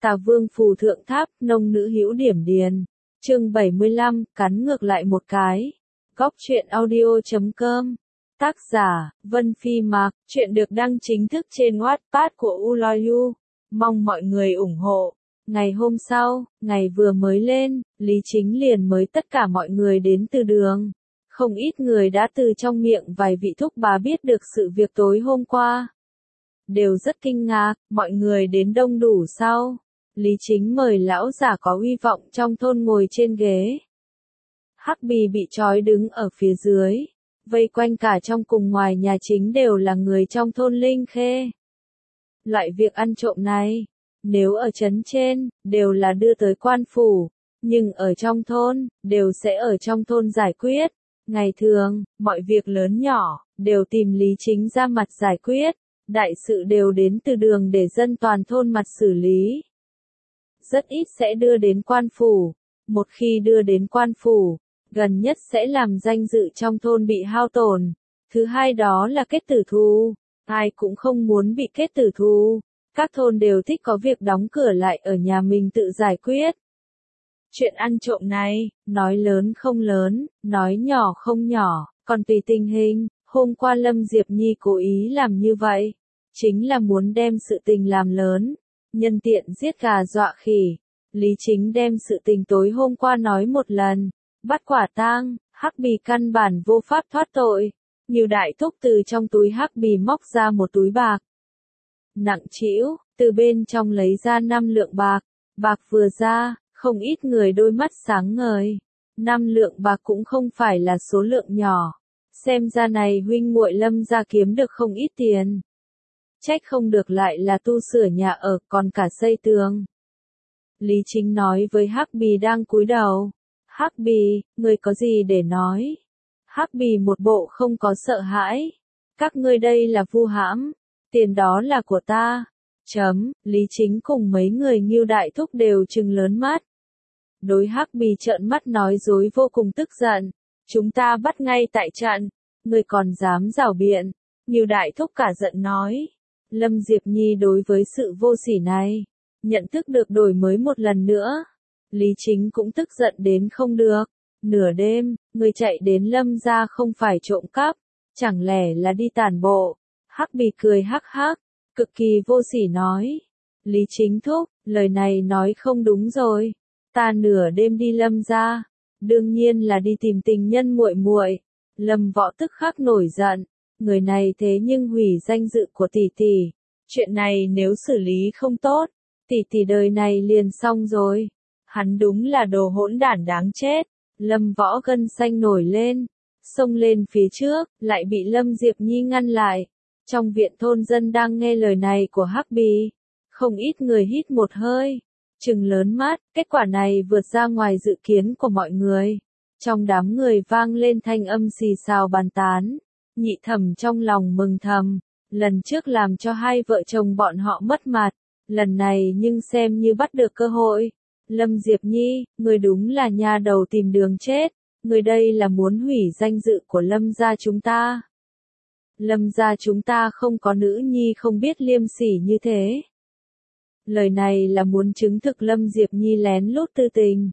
Tà Vương phù thượng tháp, nông nữ hữu điểm điền. Chương 75, cắn ngược lại một cái. Góc truyện audio.com. Tác giả, Vân Phi Mạc. Chuyện được đăng chính thức trên Wattpad của Uloyu. Mong mọi người ủng hộ. Ngày hôm sau, ngày vừa mới lên, Lý Chính liền mới tất cả mọi người đến từ đường. Không ít người đã từ trong miệng vài vị thúc bá biết được sự việc tối hôm qua. Đều rất kinh ngạc, mọi người đến đông đủ sau. Lý Chính mời lão giả có uy vọng trong thôn ngồi trên ghế. Hắc Bì bị trói đứng ở phía dưới. Vây quanh cả trong cùng ngoài nhà chính đều là người trong thôn Linh Khê. Loại việc ăn trộm này, nếu ở trấn trên, đều là đưa tới quan phủ. Nhưng ở trong thôn, đều sẽ ở trong thôn giải quyết. Ngày thường, mọi việc lớn nhỏ, đều tìm Lý Chính ra mặt giải quyết. Đại sự đều đến từ đường để dân toàn thôn mặt xử lý. Rất ít sẽ đưa đến quan phủ. Một khi đưa đến quan phủ, gần nhất sẽ làm danh dự trong thôn bị hao tổn. Thứ hai đó là kết tử thù. Ai cũng không muốn bị kết tử thù. Các thôn đều thích có việc đóng cửa lại ở nhà mình tự giải quyết. Chuyện ăn trộm này, nói lớn không lớn, nói nhỏ không nhỏ, còn tùy tình hình. Hôm qua Lâm Diệp Nhi cố ý làm như vậy, chính là muốn đem sự tình làm lớn, nhân tiện giết gà dọa khỉ. Lý Chính đem sự tình tối hôm qua nói một lần, bắt quả tang, Hắc Bì căn bản vô pháp thoát tội. Nhiều đại thúc từ trong túi Hắc Bì móc ra một túi bạc. Nặng trĩu, từ bên trong lấy ra 5 lượng bạc. Bạc vừa ra, không ít người đôi mắt sáng ngời. 5 lượng bạc cũng không phải là số lượng nhỏ. Xem ra này huynh muội Lâm gia kiếm được không ít tiền. Trách không được lại là tu sửa nhà ở còn cả xây tường. Lý Chính nói với Hắc Bì đang cúi đầu. Hắc Bì, ngươi có gì để nói? Hắc Bì một bộ không có sợ hãi. Các ngươi đây là vu hãm. Tiền đó là của ta. Lý Chính cùng mấy người Ngưu đại thúc đều trừng lớn mắt. Đối Hắc Bì trợn mắt nói dối vô cùng tức giận. Chúng ta bắt ngay tại trận. Ngươi còn dám giảo biện. Ngưu đại thúc cả giận nói. Lâm Diệp Nhi đối với sự vô sỉ này, nhận thức được đổi mới một lần nữa. Lý Chính cũng tức giận đến không được. Nửa đêm, người chạy đến Lâm gia không phải trộm cắp, chẳng lẽ là đi tản bộ. Hắc Bì cười hắc hắc, cực kỳ vô sỉ nói. Lý Chính thúc, lời này nói không đúng rồi. Ta nửa đêm đi Lâm gia, đương nhiên là đi tìm tình nhân muội muội. Lâm Võ tức khắc nổi giận. Người này thế nhưng hủy danh dự của tỷ tỷ. Chuyện này nếu xử lý không tốt, tỷ tỷ đời này liền xong rồi. Hắn đúng là đồ hỗn đản đáng chết. Lâm Võ gân xanh nổi lên, xông lên phía trước, lại bị Lâm Diệp Nhi ngăn lại. Trong viện thôn dân đang nghe lời này của Hắc Bì, không ít người hít một hơi, trừng lớn mắt. Kết quả này vượt ra ngoài dự kiến của mọi người. Trong đám người vang lên thanh âm xì xào bàn tán. Nhị Thẩm trong lòng mừng thầm, lần trước làm cho hai vợ chồng bọn họ mất mặt, lần này nhưng xem như bắt được cơ hội. Lâm Diệp Nhi, người đúng là nha đầu tìm đường chết, người đây là muốn hủy danh dự của Lâm gia chúng ta. Lâm gia chúng ta không có nữ nhi không biết liêm sỉ như thế. Lời này là muốn chứng thực Lâm Diệp Nhi lén lút tư tình.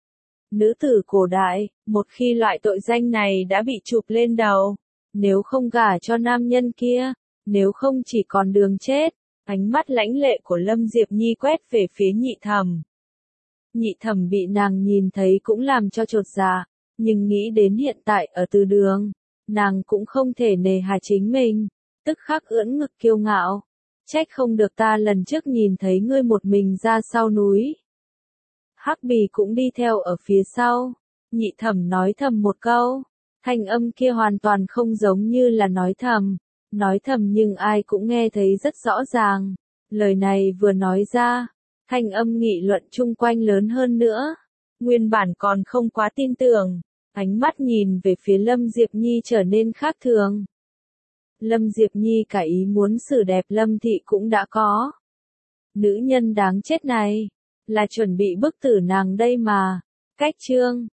Nữ tử cổ đại, một khi loại tội danh này đã bị chụp lên đầu, nếu không gả cho nam nhân kia, nếu không chỉ còn đường chết. Ánh mắt lãnh lệ của Lâm Diệp Nhi quét về phía Nhị Thẩm. Nhị Thẩm bị nàng nhìn thấy cũng làm cho chột dạ, nhưng nghĩ đến hiện tại ở từ đường, nàng cũng không thể nề hà chính mình, tức khắc ưỡn ngực kiêu ngạo. Trách không được ta lần trước nhìn thấy ngươi một mình ra sau núi. Hắc Bì cũng đi theo ở phía sau. Nhị Thẩm nói thầm một câu. Thanh âm kia hoàn toàn không giống như là nói thầm. Nói thầm nhưng ai cũng nghe thấy rất rõ ràng. Lời này vừa nói ra, thanh âm nghị luận chung quanh lớn hơn nữa. Nguyên bản còn không quá tin tưởng. Ánh mắt nhìn về phía Lâm Diệp Nhi trở nên khác thường. Lâm Diệp Nhi cả ý muốn xử đẹp Lâm thị cũng đã có. Nữ nhân đáng chết này, là chuẩn bị bức tử nàng đây mà. Cách chương